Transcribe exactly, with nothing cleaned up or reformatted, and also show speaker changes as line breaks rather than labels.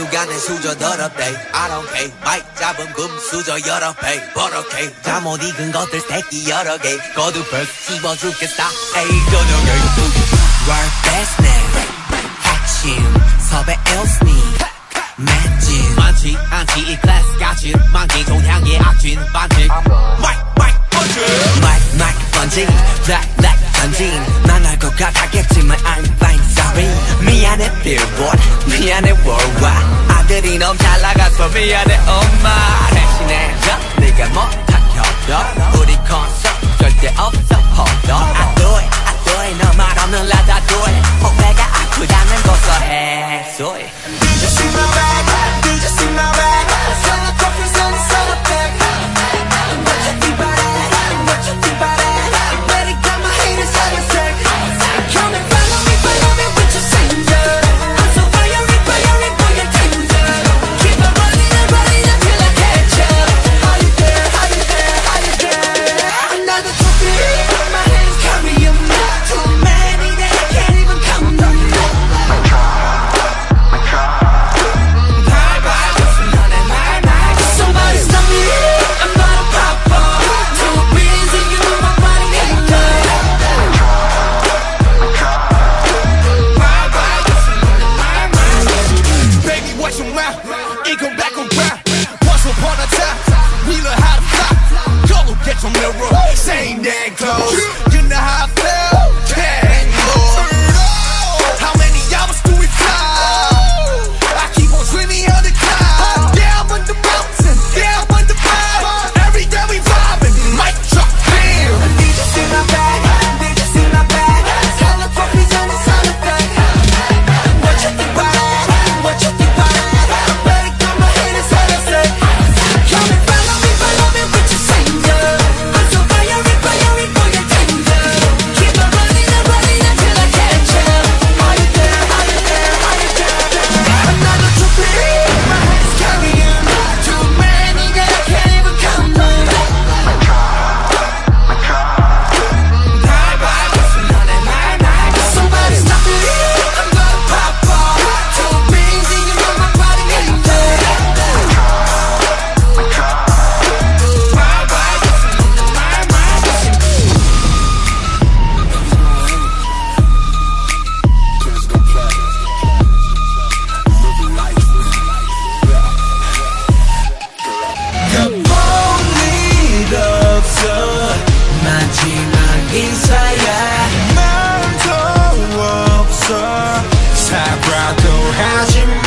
주간의 수저 더럽대 I don't care 마이크 잡은 금수저 여러 배 버럭해 잠못 익은 것들 새끼 여러 개 거두벌 씹어 죽겠어 에이 저녁에 Work best name 핵심 섭외 일스니 맷진 많지 않지 이 클래스 같이 만기 종향의 악진 반칙 마이크 마이크 번지 마이크 마이크 번지 블랙 블랙 번진 난 알 것 같았겠지만 I'm fine sorry 미안해 billboard 미안해 worldwide 아들이 너무 잘 나가서 미안해 엄마 대신해줘 네가 못한 협력 우리 콘서트 절대 없어 hold on I do it I do it 너 말 없는 라다 do it 후배가 아프다는 고소해 소리 Did you see my bag? Did you see my bag? Sell a coffee, sell a sell a bag What you think about that? What you think about that? Better got my haters on the sack Come and follow me, follow me with your singer I'm so fiery, fiery, boy, you're tender Keep on running and running until I catch up How you there, how you there, how you there Another trophy, my hands carry them Too many that I can't even count them I try, I try Bye bye, listen on that night night Somebody stop me, I'm not a popper Too busy, you know my body hater I try, I try Bye bye, listen on that night night
Baby, watch your mouth, it go back around Once upon a time, we learned how to fly Go look at your mirror, same damn clothes You know how I feel, dang Lord How many hours do we fly? I keep on dreaming of the cloud Down on the mountain, down on the cloud Every day we vibing, mic drop, bam
Did you see my bag? Did you see my bag? Sell the trophies and it's on the bag What you think about that? What you think about that? Better got my haters on the sack Come and follow me, follow me with your singer I'm so fiery, fiery, boy, you're tender Keep on running and running until I catch up Are you there? Are you there? Are you there? Another trophy, my hands carry them Too many that I can't even count them
I try, I try
Bye bye, listen on that night night Somebody stop me, I'm gonna pop off Too busy, you know my body hater
I try, I try
Bye bye, listen on that night night
Just go play Living life
볼 일 없어 마지막 인사야
말도 없어 사과도 하지 마